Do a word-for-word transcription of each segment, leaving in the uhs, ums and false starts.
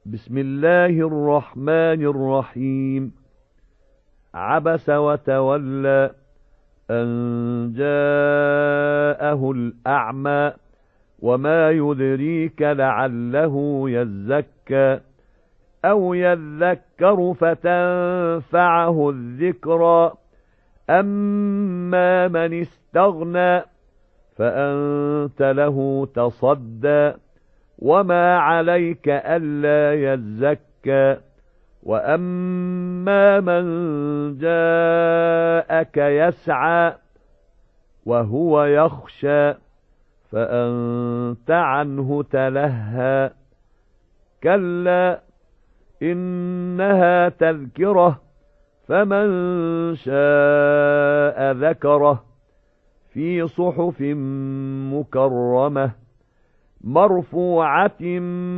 بسم الله الرحمن الرحيم. عبس وتولى أن جاءه الأعمى وما يدريك لعله يزكى أو يذكر فتنفعه الذكرى أما من استغنى فأنت له تصدى وما عليك ألا يزكى وأما من جاءك يسعى وهو يخشى فأنت عنه تلهى كلا إنها تذكرة فمن شاء ذكره في صحف مكرمة مرفوعة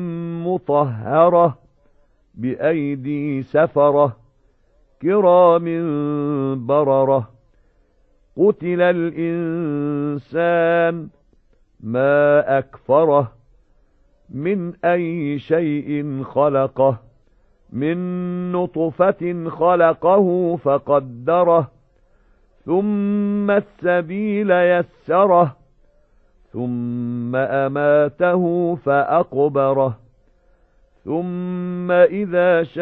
مطهرة بأيدي سفرة كرام بررة قتل الإنسان ما أكفره من أي شيء خلقه من نطفة خلقه فقدره ثم السبيل يسره ثم أماته فأقبره ثم إذا شاء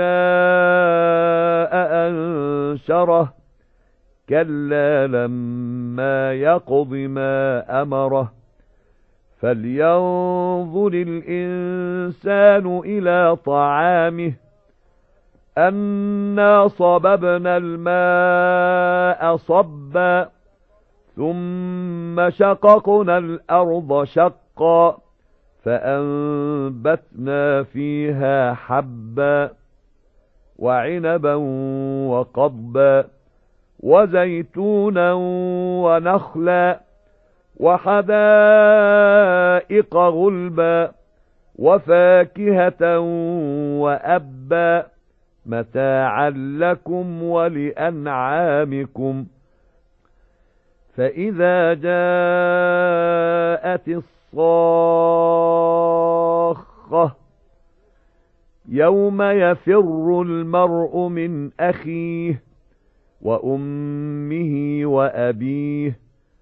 أنشره كلا لما يقض ما أمره فلينظر الإنسان إلى طعامه أنا صببنا الماء صبا ثم شققنا الأرض شقا فأنبتنا فيها حبا وعنبا وقضبا وزيتونا ونخلا وحدائق غلبا وفاكهة وأبا متاعا لكم ولأنعامكم فإذا جاءت الصاخة يوم يفر المرء من أخيه وأمه وأبيه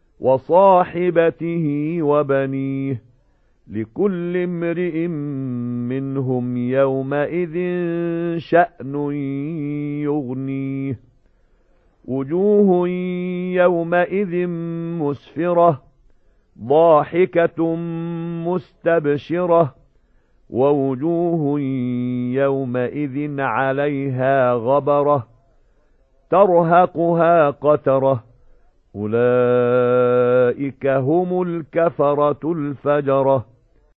وصاحبته وبنيه لكل امرئ منهم يومئذ شأن يغنيه وجوه يومئذ مسفرة ضاحكة مستبشرة ووجوه يومئذ عليها غبرة ترهقها قترة أولئك هم الكفرة الفجرة